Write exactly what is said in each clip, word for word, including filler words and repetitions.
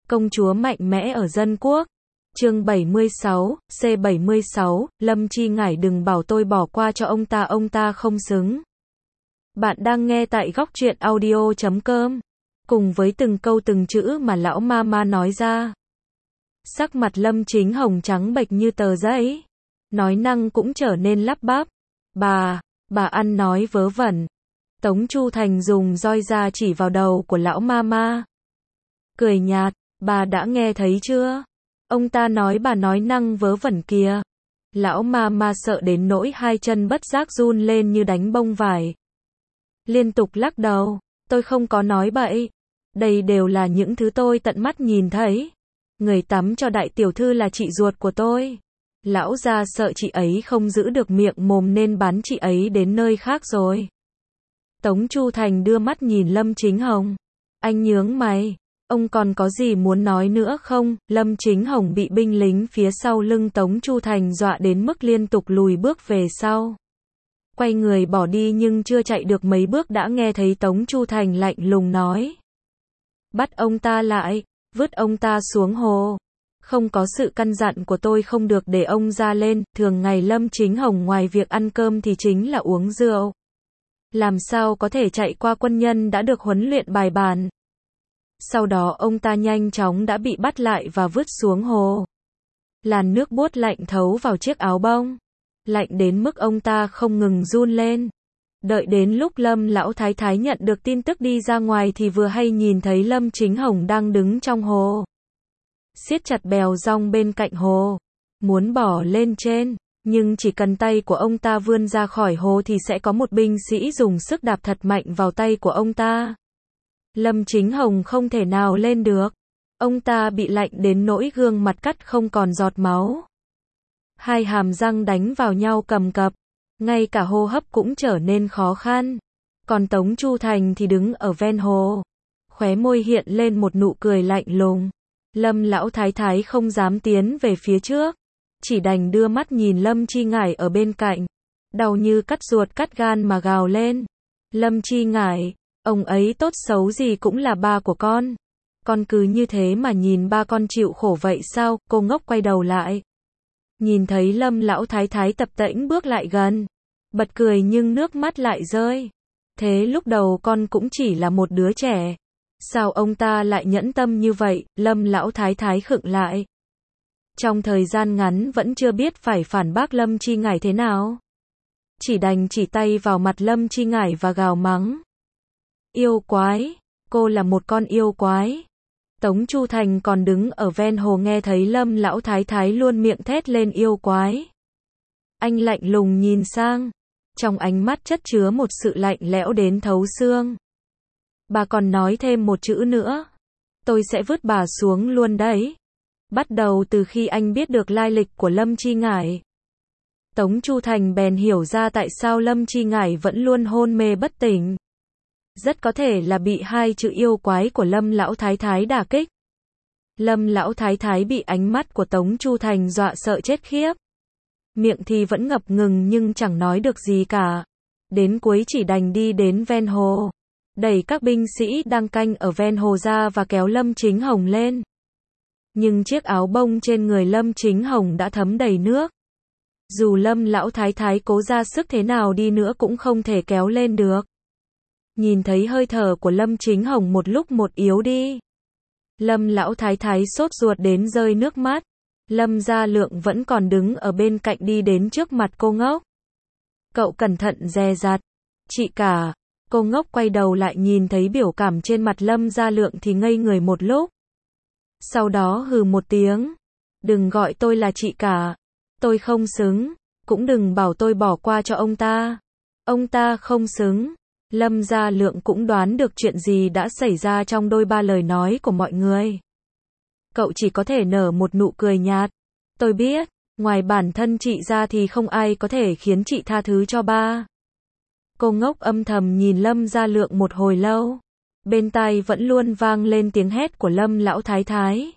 Công chúa mạnh mẽ ở dân quốc. Chương bảy mươi sáu, C bảy mươi sáu, Lâm Chi Ngải đừng bảo tôi bỏ qua cho ông ta, ông ta không xứng. Bạn đang nghe tại góc truyện audio chấm com. Cùng với từng câu từng chữ mà lão ma ma nói ra, sắc mặt Lâm Chính Hồng trắng bệch như tờ giấy. Nói năng cũng trở nên lắp bắp. Bà, bà ăn nói vớ vẩn. Tống Chu Thành dùng roi ra chỉ vào đầu của lão ma ma. Cười nhạt, bà đã nghe thấy chưa? Ông ta nói bà nói năng vớ vẩn kìa. Lão ma ma sợ đến nỗi hai chân bất giác run lên như đánh bông vải. Liên tục lắc đầu, tôi không có nói bậy. Đây đều là những thứ tôi tận mắt nhìn thấy. Người tắm cho đại tiểu thư là chị ruột của tôi. Lão gia sợ chị ấy không giữ được miệng mồm nên bán chị ấy đến nơi khác rồi. Tống Chu Thành đưa mắt nhìn Lâm Chính Hồng. Anh nhướng mày. Ông còn có gì muốn nói nữa không? Lâm Chính Hồng bị binh lính phía sau lưng Tống Chu Thành dọa đến mức liên tục lùi bước về sau. Quay người bỏ đi nhưng chưa chạy được mấy bước đã nghe thấy Tống Chu Thành lạnh lùng nói. Bắt ông ta lại, vứt ông ta xuống hồ. Không có sự căn dặn của tôi không được để ông ra lên. Thường ngày Lâm Chính Hồng ngoài việc ăn cơm thì chính là uống rượu. Làm sao có thể chạy qua quân nhân đã được huấn luyện bài bản. Sau đó ông ta nhanh chóng đã bị bắt lại và vứt xuống hồ. Làn nước buốt lạnh thấu vào chiếc áo bông. Lạnh đến mức ông ta không ngừng run lên. Đợi đến lúc Lâm lão thái thái nhận được tin tức đi ra ngoài thì vừa hay nhìn thấy Lâm Chính Hồng đang đứng trong hồ. Siết chặt bèo rong bên cạnh hồ. Muốn bỏ lên trên. Nhưng chỉ cần tay của ông ta vươn ra khỏi hồ thì sẽ có một binh sĩ dùng sức đạp thật mạnh vào tay của ông ta. Lâm Chính Hồng không thể nào lên được. Ông ta bị lạnh đến nỗi gương mặt cắt không còn giọt máu. Hai hàm răng đánh vào nhau cầm cập. Ngay cả hô hấp cũng trở nên khó khăn. Còn Tống Chu Thành thì đứng ở ven hồ. Khóe môi hiện lên một nụ cười lạnh lùng. Lâm lão thái thái không dám tiến về phía trước. Chỉ đành đưa mắt nhìn Lâm Chi Ngải ở bên cạnh. Đau như cắt ruột cắt gan mà gào lên. Lâm Chi Ngải, ông ấy tốt xấu gì cũng là ba của con. Con cứ như thế mà nhìn ba con chịu khổ vậy sao? Cô ngốc quay đầu lại. Nhìn thấy Lâm lão thái thái tập tễnh bước lại gần. Bật cười nhưng nước mắt lại rơi. Thế lúc đầu con cũng chỉ là một đứa trẻ. Sao ông ta lại nhẫn tâm như vậy? Lâm lão thái thái khựng lại. Trong thời gian ngắn vẫn chưa biết phải phản bác Lâm Chi Ngải thế nào. Chỉ đành chỉ tay vào mặt Lâm Chi Ngải và gào mắng. Yêu quái, cô là một con yêu quái. Tống Chu Thành còn đứng ở ven hồ nghe thấy Lâm lão thái thái luôn miệng thét lên yêu quái. Anh lạnh lùng nhìn sang. Trong ánh mắt chất chứa một sự lạnh lẽo đến thấu xương. Bà còn nói thêm một chữ nữa. Tôi sẽ vứt bà xuống luôn đấy. Bắt đầu từ khi anh biết được lai lịch của Lâm Chi Ngải. Tống Chu Thành bèn hiểu ra tại sao Lâm Chi Ngải vẫn luôn hôn mê bất tỉnh. Rất có thể là bị hai chữ yêu quái của Lâm lão thái thái đả kích. Lâm lão thái thái bị ánh mắt của Tống Chu Thành dọa sợ chết khiếp. Miệng thì vẫn ngập ngừng nhưng chẳng nói được gì cả. Đến cuối chỉ đành đi đến ven hồ. Đẩy các binh sĩ đang canh ở ven hồ ra và kéo Lâm Chính Hồng lên. Nhưng chiếc áo bông trên người Lâm Chính Hồng đã thấm đầy nước. Dù Lâm lão thái thái cố ra sức thế nào đi nữa cũng không thể kéo lên được. Nhìn thấy hơi thở của Lâm Chính Hồng một lúc một yếu đi. Lâm lão thái thái sốt ruột đến rơi nước mắt. Lâm Gia Lượng vẫn còn đứng ở bên cạnh đi đến trước mặt cô ngốc. Cậu cẩn thận dè dặt. Chị cả. Cô ngốc quay đầu lại nhìn thấy biểu cảm trên mặt Lâm Gia Lượng thì ngây người một lúc. Sau đó hừ một tiếng. Đừng gọi tôi là chị cả. Tôi không xứng. Cũng đừng bảo tôi bỏ qua cho ông ta. Ông ta không xứng. Lâm Gia Lượng cũng đoán được chuyện gì đã xảy ra trong đôi ba lời nói của mọi người. Cậu chỉ có thể nở một nụ cười nhạt. Tôi biết, ngoài bản thân chị ra thì không ai có thể khiến chị tha thứ cho ba. Cô ngốc âm thầm nhìn Lâm Gia Lượng một hồi lâu. Bên tai vẫn luôn vang lên tiếng hét của Lâm lão thái thái.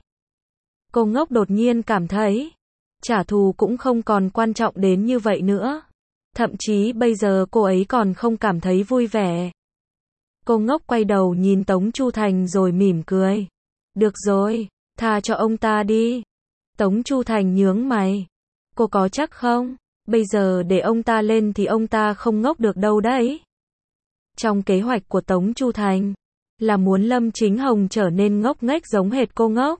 Cô ngốc đột nhiên cảm thấy, trả thù cũng không còn quan trọng đến như vậy nữa. Thậm chí bây giờ cô ấy còn không cảm thấy vui vẻ. Cô ngốc quay đầu nhìn Tống Chu Thành rồi mỉm cười. Được rồi, Tha cho ông ta đi. Tống Chu Thành nhướng mày. Cô có chắc không? Bây giờ để ông ta lên thì ông ta không ngốc được đâu đấy. Trong kế hoạch của Tống Chu Thành, là muốn Lâm Chính Hồng trở nên ngốc nghếch giống hệt cô ngốc.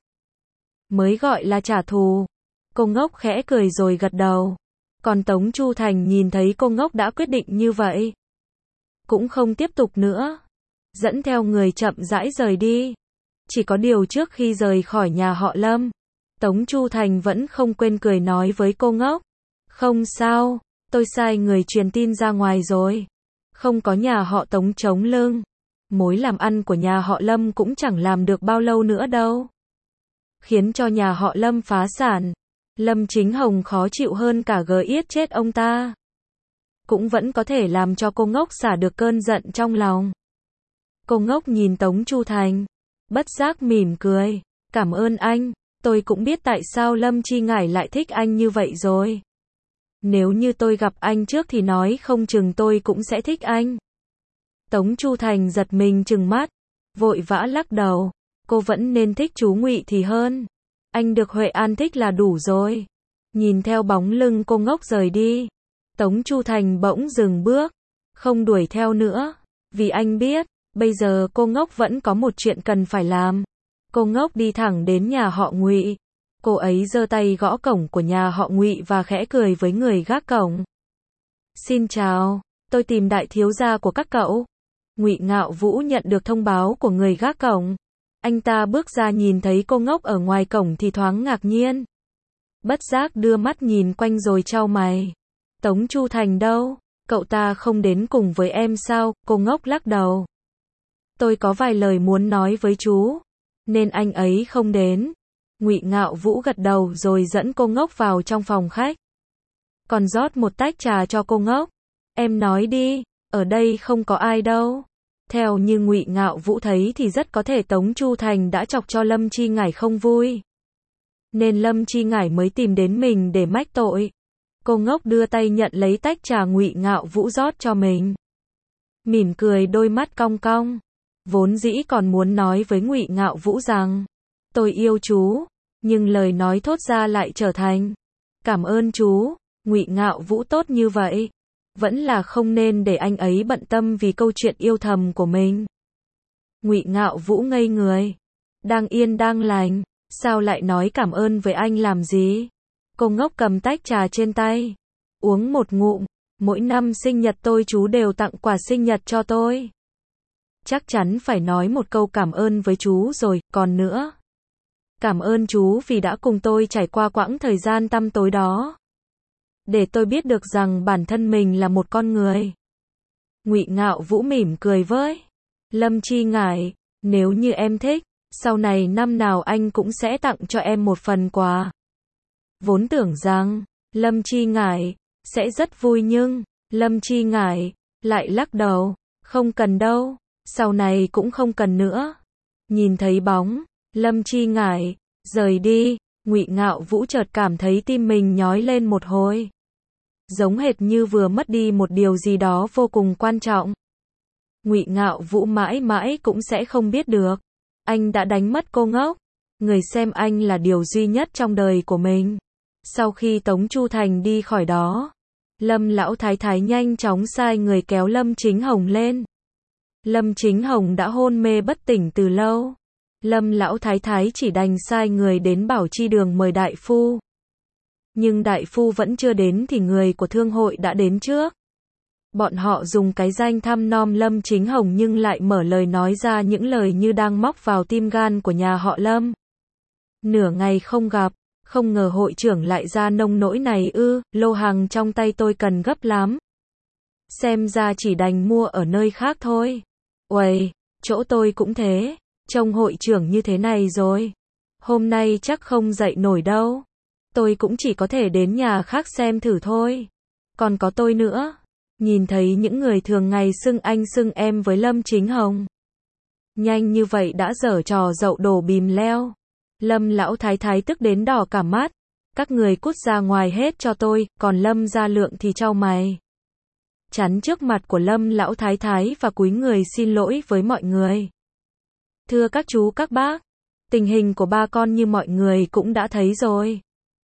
Mới gọi là trả thù. Cô ngốc khẽ cười rồi gật đầu. Còn Tống Chu Thành nhìn thấy cô ngốc đã quyết định như vậy, cũng không tiếp tục nữa. Dẫn theo người chậm rãi rời đi. Chỉ có điều trước khi rời khỏi nhà họ Lâm, Tống Chu Thành vẫn không quên cười nói với cô ngốc. Không sao, tôi sai người truyền tin ra ngoài rồi. Không có nhà họ Tống chống lưng, mối làm ăn của nhà họ Lâm cũng chẳng làm được bao lâu nữa đâu. Khiến cho nhà họ Lâm phá sản. Lâm Chính Hồng khó chịu hơn cả gờ yết chết ông ta. Cũng vẫn có thể làm cho cô ngốc xả được cơn giận trong lòng. Cô ngốc nhìn Tống Chu Thành, bất giác mỉm cười. Cảm ơn anh, tôi cũng biết tại sao Lâm Chi Ngải lại thích anh như vậy rồi. Nếu như tôi gặp anh trước thì nói không chừng tôi cũng sẽ thích anh. Tống Chu Thành giật mình trừng mắt, vội vã lắc đầu. Cô vẫn nên thích chú Ngụy thì hơn. Anh được Huệ An thích là đủ rồi. Nhìn theo bóng lưng cô ngốc rời đi, Tống Chu Thành bỗng dừng bước, không đuổi theo nữa. Vì anh biết, bây giờ cô ngốc vẫn có một chuyện cần phải làm. Cô ngốc đi thẳng đến nhà họ Ngụy. Cô ấy giơ tay gõ cổng của nhà họ Ngụy và khẽ cười với người gác cổng. Xin chào, tôi tìm đại thiếu gia của các cậu. Ngụy Ngạo Vũ nhận được thông báo của người gác cổng. Anh ta bước ra nhìn thấy cô ngốc ở ngoài cổng thì thoáng ngạc nhiên. Bất giác đưa mắt nhìn quanh rồi chau mày. Tống Chu Thành đâu? Cậu ta không đến cùng với em sao? Cô ngốc lắc đầu. Tôi có vài lời muốn nói với chú, nên anh ấy không đến. Ngụy Ngạo Vũ gật đầu rồi dẫn cô ngốc vào trong phòng khách. Còn rót một tách trà cho cô ngốc. Em nói đi, ở đây không có ai đâu. Theo như Ngụy Ngạo Vũ thấy thì rất có thể Tống Chu Thành đã chọc cho Lâm Chi Ngải không vui. Nên Lâm Chi Ngải mới tìm đến mình để mách tội. Cô ngốc đưa tay nhận lấy tách trà Ngụy Ngạo Vũ rót cho mình. Mỉm cười đôi mắt cong cong. Vốn dĩ còn muốn nói với Ngụy Ngạo Vũ rằng tôi yêu chú, nhưng lời nói thốt ra lại trở thành cảm ơn chú. Ngụy Ngạo Vũ tốt như vậy, vẫn là không nên để anh ấy bận tâm vì câu chuyện yêu thầm của mình. Ngụy Ngạo Vũ ngây người. Đang yên đang lành, sao lại nói cảm ơn với anh làm gì? Cô ngốc cầm tách trà trên tay, uống một ngụm. Mỗi năm sinh nhật tôi chú đều tặng quà sinh nhật cho tôi. Chắc chắn phải nói một câu cảm ơn với chú rồi, còn nữa. Cảm ơn chú vì đã cùng tôi trải qua quãng thời gian tăm tối đó. Để tôi biết được rằng bản thân mình là một con người. Ngụy Ngạo Vũ mỉm cười với Lâm Chi Ngải, nếu như em thích, sau này năm nào anh cũng sẽ tặng cho em một phần quà. Vốn tưởng rằng Lâm Chi Ngải sẽ rất vui nhưng Lâm Chi Ngải lại lắc đầu, không cần đâu, sau này cũng không cần nữa. Nhìn thấy bóng Lâm Chi Ngải rời đi, Ngụy Ngạo Vũ chợt cảm thấy tim mình nhói lên một hồi. Giống hệt như vừa mất đi một điều gì đó vô cùng quan trọng. Ngụy Ngạo Vũ mãi mãi cũng sẽ không biết được. Anh đã đánh mất cô ngốc. Người xem anh là điều duy nhất trong đời của mình. Sau khi Tống Chu Thành đi khỏi đó, Lâm lão thái thái nhanh chóng sai người kéo Lâm Chính Hồng lên. Lâm Chính Hồng đã hôn mê bất tỉnh từ lâu. Lâm lão thái thái chỉ đành sai người đến Bảo Chi Đường mời đại phu. Nhưng đại phu vẫn chưa đến thì người của thương hội đã đến trước. Bọn họ dùng cái danh thăm nom Lâm Chính Hồng nhưng lại mở lời nói ra những lời như đang móc vào tim gan của nhà họ Lâm. Nửa ngày không gặp, không ngờ hội trưởng lại ra nông nỗi này ư, lô hàng trong tay tôi cần gấp lắm. Xem ra chỉ đành mua ở nơi khác thôi. Uầy, chỗ tôi cũng thế, trông hội trưởng như thế này rồi. Hôm nay chắc không dậy nổi đâu. Tôi cũng chỉ có thể đến nhà khác xem thử thôi. Còn có tôi nữa. Nhìn thấy những người thường ngày xưng anh xưng em với Lâm Chính Hồng. Nhanh như vậy đã giở trò dậu đổ bìm leo. Lâm lão thái thái tức đến đỏ cả mắt. Các người cút ra ngoài hết cho tôi, còn Lâm Gia Lượng thì chau mày. Chắn trước mặt của Lâm lão thái thái và cúi người xin lỗi với mọi người. Thưa các chú các bác, Tình hình của ba con như mọi người cũng đã thấy rồi.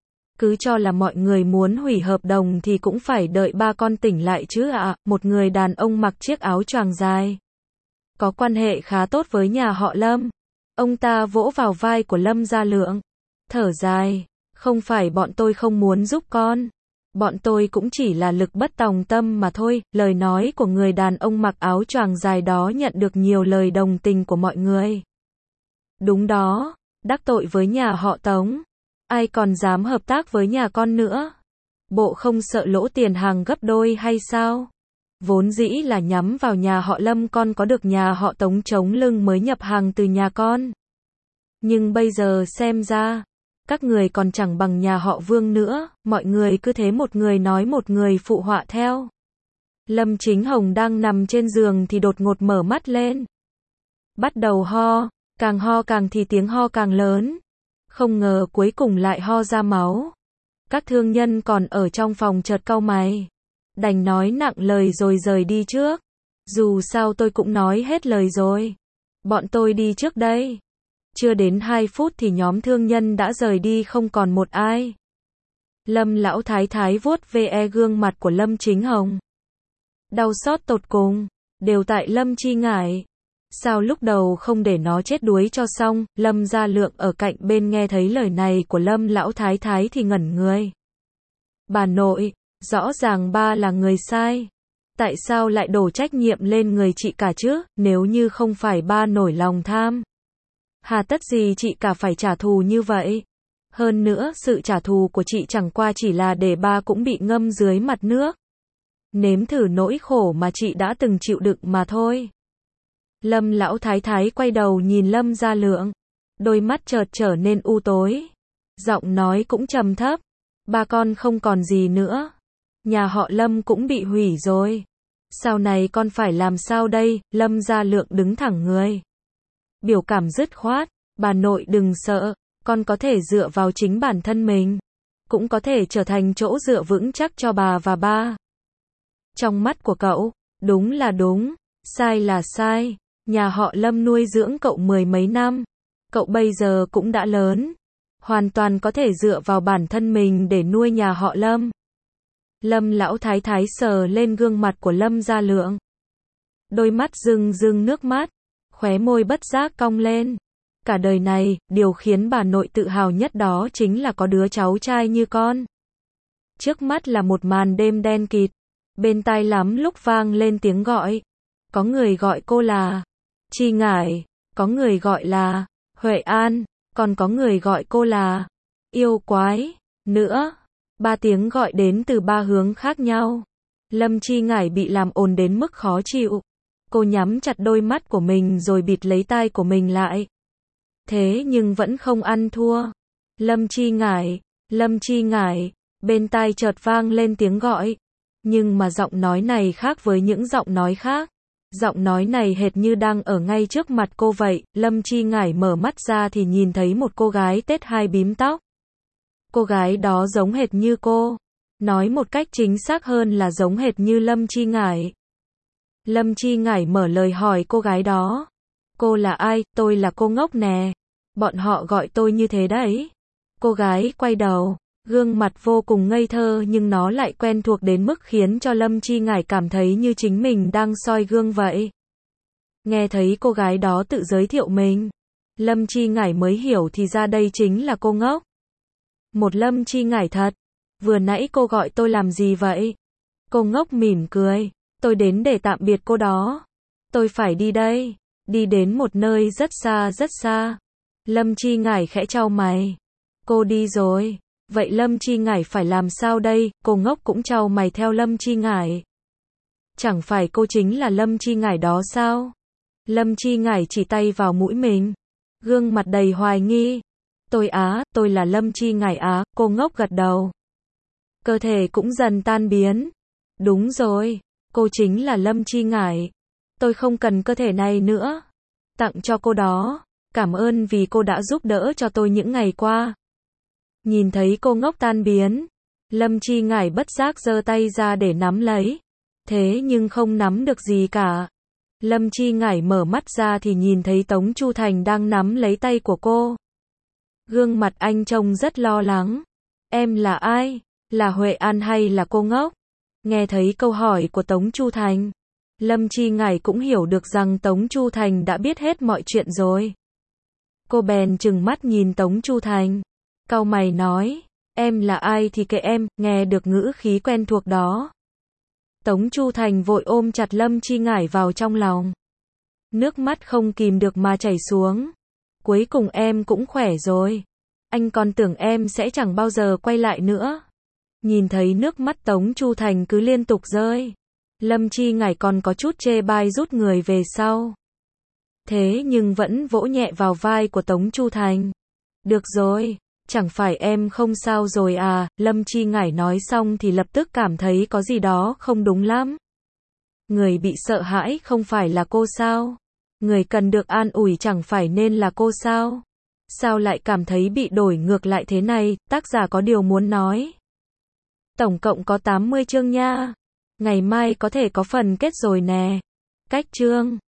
Cứ cho là mọi người muốn hủy hợp đồng thì cũng phải đợi ba con tỉnh lại chứ ạ. À. Một người đàn ông mặc chiếc áo choàng dài, có quan hệ khá tốt với nhà họ Lâm. Ông ta vỗ vào vai của Lâm Gia Lượng, thở dài, không phải bọn tôi không muốn giúp con. Bọn tôi cũng chỉ là lực bất tòng tâm mà thôi. Lời nói của người đàn ông mặc áo choàng dài đó nhận được nhiều lời đồng tình của mọi người. Đúng đó, đắc tội với nhà họ Tống, ai còn dám hợp tác với nhà con nữa. Bộ không sợ lỗ tiền hàng gấp đôi hay sao? Vốn dĩ là nhắm vào nhà họ Lâm, con có được nhà họ Tống chống lưng mới nhập hàng từ nhà con. Nhưng bây giờ xem ra, các người còn chẳng bằng nhà họ Vương nữa. Mọi người cứ thế một người nói một người phụ họa theo. Lâm Chính Hồng đang nằm trên giường thì đột ngột mở mắt lên, bắt đầu ho, càng ho càng thì tiếng ho càng lớn. Không ngờ cuối cùng lại ho ra máu. Các thương nhân còn ở trong phòng chợt cau mày, đành nói nặng lời rồi rời đi trước. Dù sao tôi cũng nói hết lời rồi, bọn tôi đi trước đây. Chưa đến hai phút thì nhóm thương nhân đã rời đi không còn một ai. Lâm lão thái thái vuốt ve gương mặt của Lâm Chính Hồng, đau xót tột cùng, đều tại Lâm Chi Ngải. Sao lúc đầu không để nó chết đuối cho xong? Lâm Gia Lượng ở cạnh bên nghe thấy lời này của Lâm lão thái thái thì ngẩn người. Bà nội, rõ ràng ba là người sai, tại sao lại đổ trách nhiệm lên người chị cả chứ? Nếu như không phải ba nổi lòng tham, hà tất gì chị cả phải trả thù như vậy? Hơn nữa, sự trả thù của chị chẳng qua chỉ là để ba cũng bị ngâm dưới mặt nước, nếm thử nỗi khổ mà chị đã từng chịu đựng mà thôi. Lâm lão thái thái quay đầu nhìn Lâm Gia Lượng, đôi mắt chợt trở nên u tối, giọng nói cũng trầm thấp, ba con không còn gì nữa, nhà họ Lâm cũng bị hủy rồi, sau này con phải làm sao đây? Lâm Gia Lượng đứng thẳng người, biểu cảm dứt khoát, bà nội đừng sợ, con có thể dựa vào chính bản thân mình, cũng có thể trở thành chỗ dựa vững chắc cho bà và ba. Trong mắt của cậu, đúng là đúng, sai là sai. Nhà họ Lâm nuôi dưỡng cậu mười mấy năm, cậu bây giờ cũng đã lớn, hoàn toàn có thể dựa vào bản thân mình để nuôi nhà họ Lâm. Lâm lão thái thái sờ lên gương mặt của Lâm Gia Lượng, đôi mắt rưng rưng nước mắt, khóe môi bất giác cong lên. Cả đời này, điều khiến bà nội tự hào nhất đó chính là có đứa cháu trai như con. Trước mắt là một màn đêm đen kịt, bên tai lắm lúc vang lên tiếng gọi. Có người gọi cô là Chi Ngải, có người gọi là Huệ An, còn có người gọi cô là Yêu Quái, nữa. Ba tiếng gọi đến từ ba hướng khác nhau. Lâm Chi Ngải bị làm ồn đến mức khó chịu. Cô nhắm chặt đôi mắt của mình rồi bịt lấy tai của mình lại. Thế nhưng vẫn không ăn thua. Lâm Chi Ngải, Lâm Chi Ngải, bên tai chợt vang lên tiếng gọi. Nhưng mà giọng nói này khác với những giọng nói khác. Giọng nói này hệt như đang ở ngay trước mặt cô vậy. Lâm Chi Ngải mở mắt ra thì nhìn thấy một cô gái tết hai bím tóc. Cô gái đó giống hệt như cô. Nói một cách chính xác hơn là giống hệt như Lâm Chi Ngải. Lâm Chi Ngải mở lời hỏi cô gái đó. Cô là ai? Tôi là cô ngốc nè. Bọn họ gọi tôi như thế đấy. Cô gái quay đầu, gương mặt vô cùng ngây thơ nhưng nó lại quen thuộc đến mức khiến cho Lâm Chi Ngải cảm thấy như chính mình đang soi gương vậy. Nghe thấy cô gái đó tự giới thiệu mình, Lâm Chi Ngải mới hiểu thì ra đây chính là cô ngốc. Một Lâm Chi Ngải thật. Vừa nãy cô gọi tôi làm gì vậy? Cô ngốc mỉm cười. Tôi đến để tạm biệt cô đó. Tôi phải đi đây. Đi đến một nơi rất xa rất xa. Lâm Chi Ngải khẽ chau mày. Cô đi rồi. Vậy Lâm Chi Ngải phải làm sao đây? Cô ngốc cũng chau mày theo Lâm Chi Ngải. Chẳng phải cô chính là Lâm Chi Ngải đó sao? Lâm Chi Ngải chỉ tay vào mũi mình, gương mặt đầy hoài nghi. Tôi á, tôi là Lâm Chi Ngải á. Cô ngốc gật đầu. Cơ thể cũng dần tan biến. Đúng rồi, cô chính là Lâm Chi Ngải. Tôi không cần cơ thể này nữa. Tặng cho cô đó. Cảm ơn vì cô đã giúp đỡ cho tôi những ngày qua. Nhìn thấy cô ngốc tan biến, Lâm Chi Ngải bất giác giơ tay ra để nắm lấy. Thế nhưng không nắm được gì cả. Lâm Chi Ngải mở mắt ra thì nhìn thấy Tống Chu Thành đang nắm lấy tay của cô. Gương mặt anh trông rất lo lắng. Em là ai? Là Huệ An hay là cô ngốc? Nghe thấy câu hỏi của Tống Chu Thành, Lâm Chi Ngải cũng hiểu được rằng Tống Chu Thành đã biết hết mọi chuyện rồi. Cô bèn trừng mắt nhìn Tống Chu Thành, cau mày nói, em là ai thì kệ em, nghe được ngữ khí quen thuộc đó. Tống Chu Thành vội ôm chặt Lâm Chi Ngải vào trong lòng. Nước mắt không kìm được mà chảy xuống. Cuối cùng em cũng khỏe rồi. Anh còn tưởng em sẽ chẳng bao giờ quay lại nữa. Nhìn thấy nước mắt Tống Chu Thành cứ liên tục rơi, Lâm Chi Ngải còn có chút chê bai rút người về sau. Thế nhưng vẫn vỗ nhẹ vào vai của Tống Chu Thành. Được rồi, chẳng phải em không sao rồi à? Lâm Chi Ngải nói xong thì lập tức cảm thấy có gì đó không đúng lắm. Người bị sợ hãi không phải là cô sao? Người cần được an ủi chẳng phải nên là cô sao? Sao lại cảm thấy bị đổi ngược lại thế này? Tác giả có điều muốn nói. Tổng cộng có tám mươi chương nha. Ngày mai có thể có phần kết rồi nè. Cách chương